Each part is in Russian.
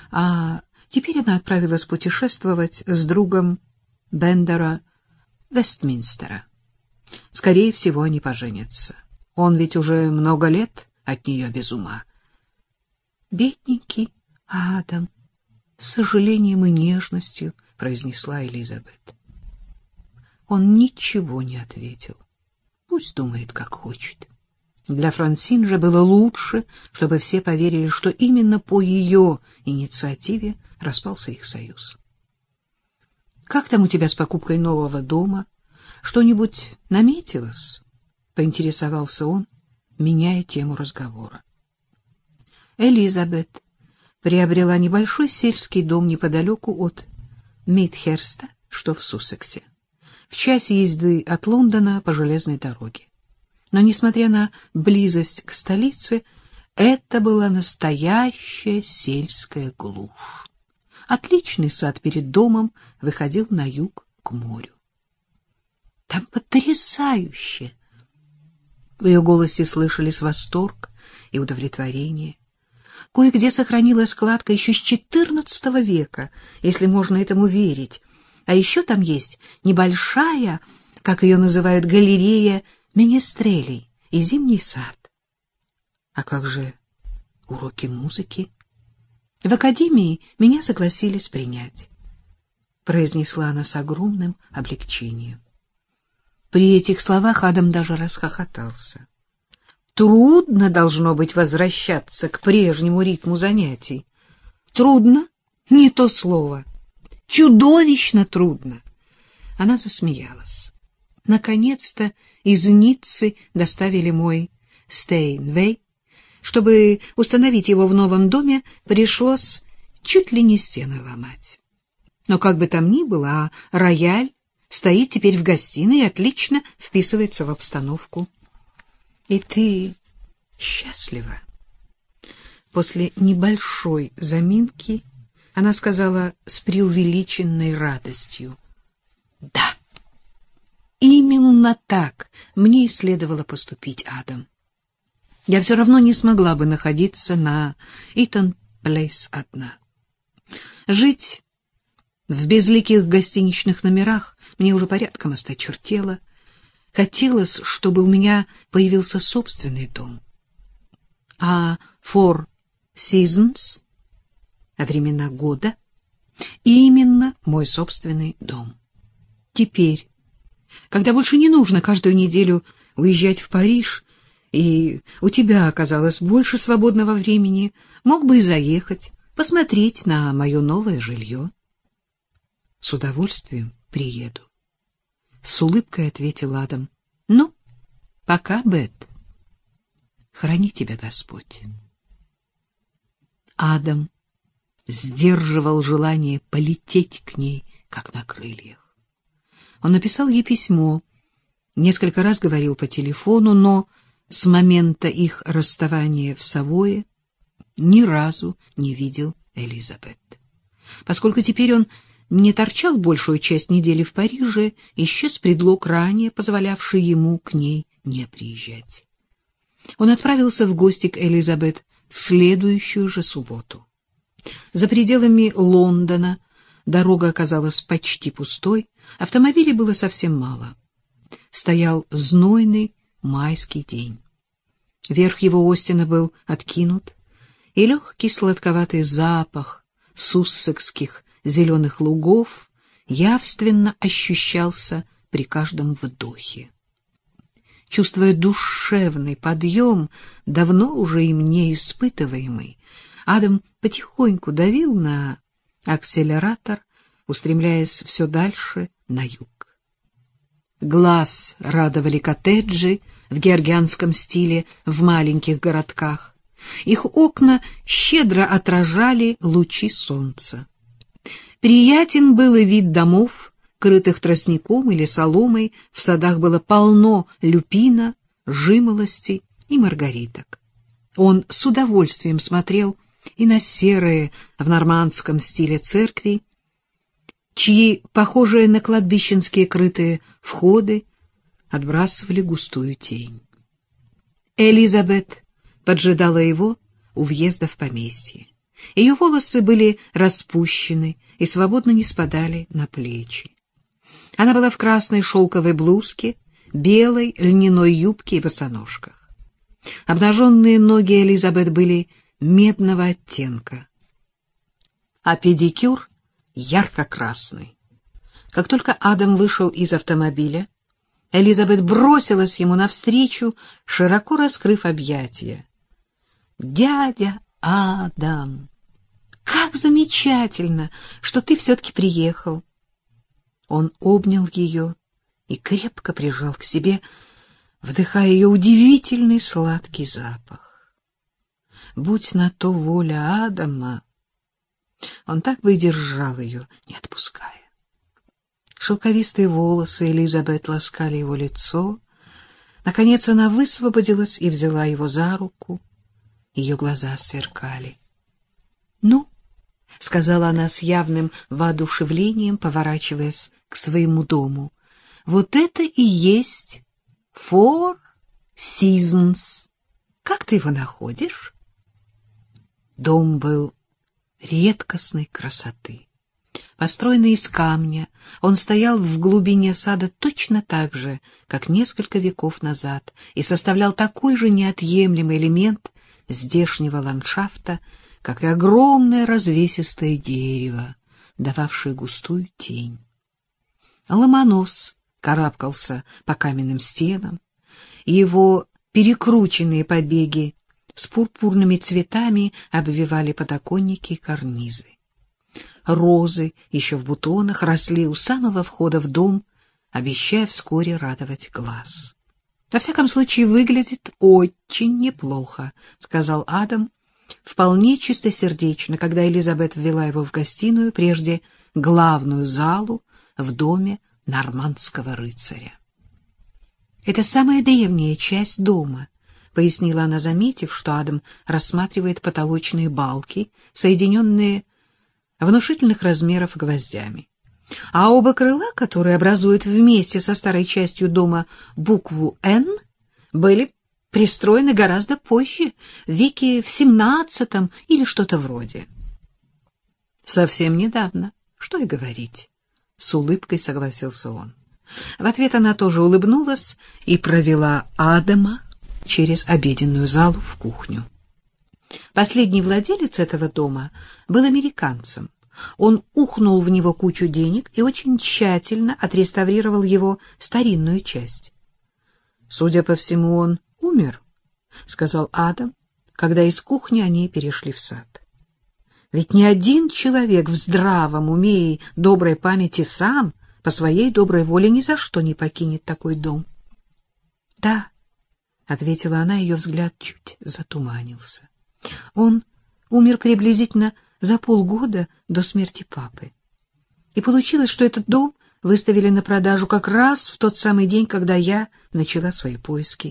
а теперь она отправилась путешествовать с другом Бендера Вестминстера. Скорее всего, они поженятся. Он ведь уже много лет от нее без ума. «Бедненький Адам», — с сожалением и нежностью произнесла Элизабет. Он ничего не ответил. Пусть думает, как хочет. Для Франсин же было лучше, чтобы все поверили, что именно по ее инициативе распался их союз. «Как там у тебя с покупкой нового дома? Что-нибудь наметилось?» — поинтересовался он, меняя тему разговора. Элизабет приобрела небольшой сельский дом неподалеку от Мидхерста, что в Суссексе, в часе езды от Лондона по железной дороге. Но, несмотря на близость к столице, это была настоящая сельская глушь. Отличный сад перед домом выходил на юг к морю. «Там потрясающе!» В ее голосе слышались восторг и удовлетворение. Кое-где сохранилась кладка еще с XIV века, если можно этому верить. А еще там есть небольшая, как ее называют, галерея менестрелей и зимний сад. А как же уроки музыки? В академии меня согласились принять, произнесла она с огромным облегчением. При этих словах Адам даже расхохотался. Трудно должно быть возвращаться к прежнему ритму занятий. Трудно? Не то слово. Чудовищно трудно. Она засмеялась. Наконец-то из Ниццы доставили мой Стейнвей. Чтобы установить его в новом доме, пришлось чуть ли не стены ломать. Но как бы там ни было, рояль стоит теперь в гостиной и отлично вписывается в обстановку. И ты счастлива? После небольшой заминки она сказала с преувеличенной радостью: «Да, именно так мне и следовало поступить, Адам. Я все равно не смогла бы находиться на Итон-Плейс одна. Жить в безликих гостиничных номерах мне уже порядком осточертело. Хотелось, чтобы у меня появился собственный дом. А Four Seasons, времена года, именно мой собственный дом. Теперь, когда больше не нужно каждую неделю уезжать в Париж, и у тебя оказалось больше свободного времени, мог бы и заехать, посмотреть на мое новое жилье». «С удовольствием приеду», — с улыбкой ответил Адам. «Ну, пока, Бет. Храни тебя Господь». Адам сдерживал желание полететь к ней, как на крыльях. Он написал ей письмо, несколько раз говорил по телефону, но с момента их расставания в Савое ни разу не видел Элизабет. Поскольку теперь он не торчал большую часть недели в Париже, исчез предлог, ранее позволявший ему к ней не приезжать. Он отправился в гости к Элизабет в следующую же субботу. За пределами Лондона дорога оказалась почти пустой, автомобилей было совсем мало. Стоял знойный майский день. Верх его остина был откинут, и легкий сладковатый запах суссекских зеленых лугов явственно ощущался при каждом вдохе. Чувствуя душевный подъем, давно уже им не испытываемый, Адам потихоньку давил на акселератор, устремляясь все дальше на юг. Глаз радовали коттеджи в георгианском стиле в маленьких городках. Их окна щедро отражали лучи солнца. Приятен был и вид домов, крытых тростником или соломой, в садах было полно люпина, жимолости и маргариток. Он с удовольствием смотрел и на серые в нормандском стиле церкви, чьи, похожие на кладбищенские крытые входы, отбрасывали густую тень. Элизабет поджидала его у въезда в поместье. Ее волосы были распущены и свободно не спадали на плечи. Она была в красной шелковой блузке, белой льняной юбке и босоножках. Обнаженные ноги Элизабет были медного оттенка, а педикюр ярко-красный. Как только Адам вышел из автомобиля, Элизабет бросилась ему навстречу, широко раскрыв объятия. «Дядя Адам, как замечательно, что ты все-таки приехал!» Он обнял ее и крепко прижал к себе, вдыхая ее удивительный сладкий запах. Будь на то воля Адама, он так бы и держал ее, не отпуская. Шелковистые волосы Элизабет ласкали его лицо. Наконец она высвободилась и взяла его за руку. Ее глаза сверкали. — Ну, — сказала она с явным воодушевлением, поворачиваясь к своему дому, — вот это и есть Four Seasons. Как ты его находишь? Дом был редкостной красоты. Построенный из камня, он стоял в глубине сада точно так же, как несколько веков назад, и составлял такой же неотъемлемый элемент здешнего ландшафта, как и огромное развесистое дерево, дававшее густую тень. Ломонос карабкался по каменным стенам, и его перекрученные побеги с пурпурными цветами обвивали подоконники и карнизы. Розы, еще в бутонах, росли у самого входа в дом, обещая вскоре радовать глаз. — Во всяком случае, выглядит очень неплохо, — сказал Адам, вполне чистосердечно, когда Элизабет ввела его в гостиную, прежде главную залу в доме нормандского рыцаря. — Это самая древняя часть дома, — пояснила она, заметив, что Адам рассматривает потолочные балки, соединенные внушительных размеров гвоздями. А оба крыла, которые образуют вместе со старой частью дома букву «Н», были пристроены гораздо позже, в веке в XVII или что-то вроде. Совсем недавно, что и говорить, — с улыбкой согласился он. В ответ она тоже улыбнулась и провела Адама через обеденную залу в кухню. Последний владелец этого дома был американцем. Он ухнул в него кучу денег и очень тщательно отреставрировал его старинную часть. — Судя по всему, он умер, — сказал Адам, когда из кухни они перешли в сад. — Ведь ни один человек в здравом уме и доброй памяти сам по своей доброй воле ни за что не покинет такой дом. — Да, — ответила она, ее взгляд чуть затуманился. Он умер приблизительно за полгода до смерти папы. И получилось, что этот дом выставили на продажу как раз в тот самый день, когда я начала свои поиски.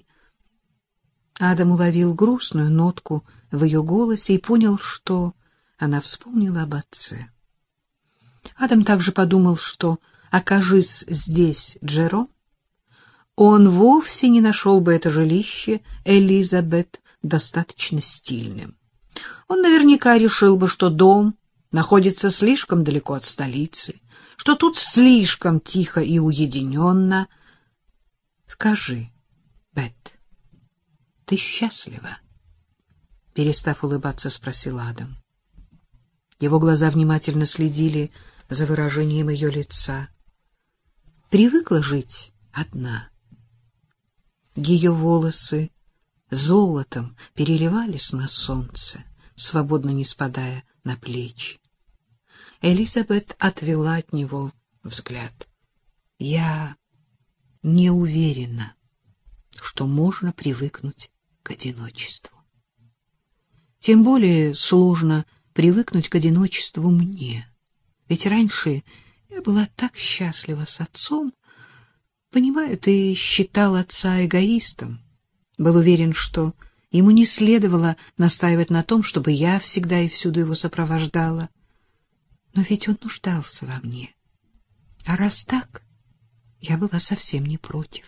Адам уловил грустную нотку в ее голосе и понял, что она вспомнила об отце. Адам также подумал, что, окажись здесь Джером, он вовсе не нашел бы это жилище Элизабет достаточно стильным. Он наверняка решил бы, что дом находится слишком далеко от столицы, что тут слишком тихо и уединенно. — Скажи, Бет, ты счастлива? — перестав улыбаться, спросил Адам. Его глаза внимательно следили за выражением ее лица. Привыкла жить одна. Ее волосы золотом переливались на солнце, свободно не спадая на плечи. Элизабет отвела от него взгляд. — Я не уверена, что можно привыкнуть к одиночеству. Тем более сложно привыкнуть к одиночеству мне. Ведь раньше я была так счастлива с отцом. Понимаю, ты считал отца эгоистом. Был уверен, что ему не следовало настаивать на том, чтобы я всегда и всюду его сопровождала. Но ведь он нуждался во мне. А раз так, я была совсем не против.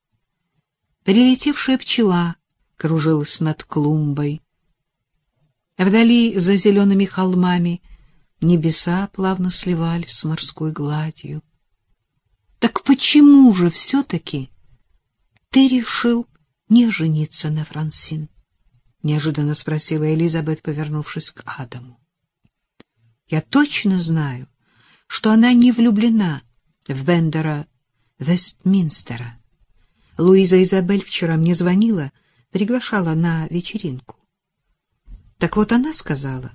Прилетевшая пчела кружилась над клумбой. Вдали, за зелеными холмами, небеса плавно сливались с морской гладью. — Так почему же все-таки ты решил не жениться на Франсин? — неожиданно спросила Элизабет, повернувшись к Адаму. — Я точно знаю, что она не влюблена в Бендера Вестминстера. Луиза Изабель вчера мне звонила, приглашала на вечеринку. Так вот она сказала,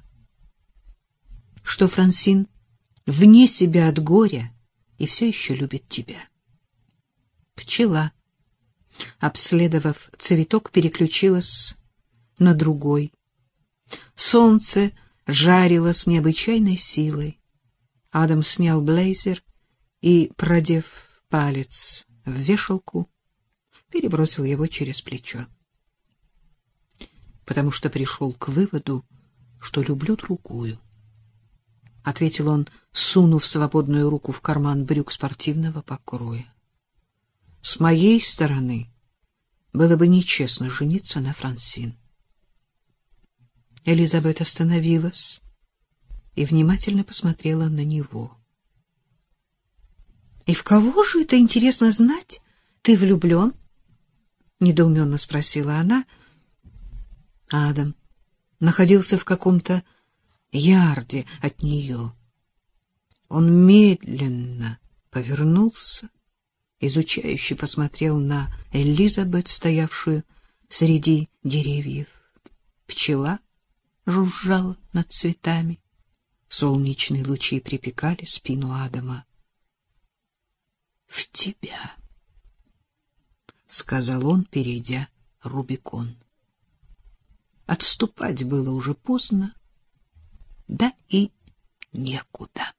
что Франсин вне себя от горя и все еще любит тебя. Пчела, обследовав цветок, переключилась на другой. Солнце жарило с необычайной силой. Адам снял блейзер и, продев палец в вешалку, перебросил его через плечо. Потому что пришел к выводу, что люблю другую, — ответил он, сунув свободную руку в карман брюк спортивного покроя. С моей стороны было бы нечестно жениться на Франсин. Элизабет остановилась и внимательно посмотрела на него. — И в кого же это, интересно знать, ты влюблен? — недоуменно спросила она. Адам находился в каком-то ярде от нее. Он медленно повернулся, изучающе посмотрел на Элизабет, стоявшую среди деревьев. Пчела жужжала над цветами. Солнечные лучи припекали спину Адама. — В тебя, — сказал он, перейдя Рубикон. Отступать было уже поздно, да и некуда.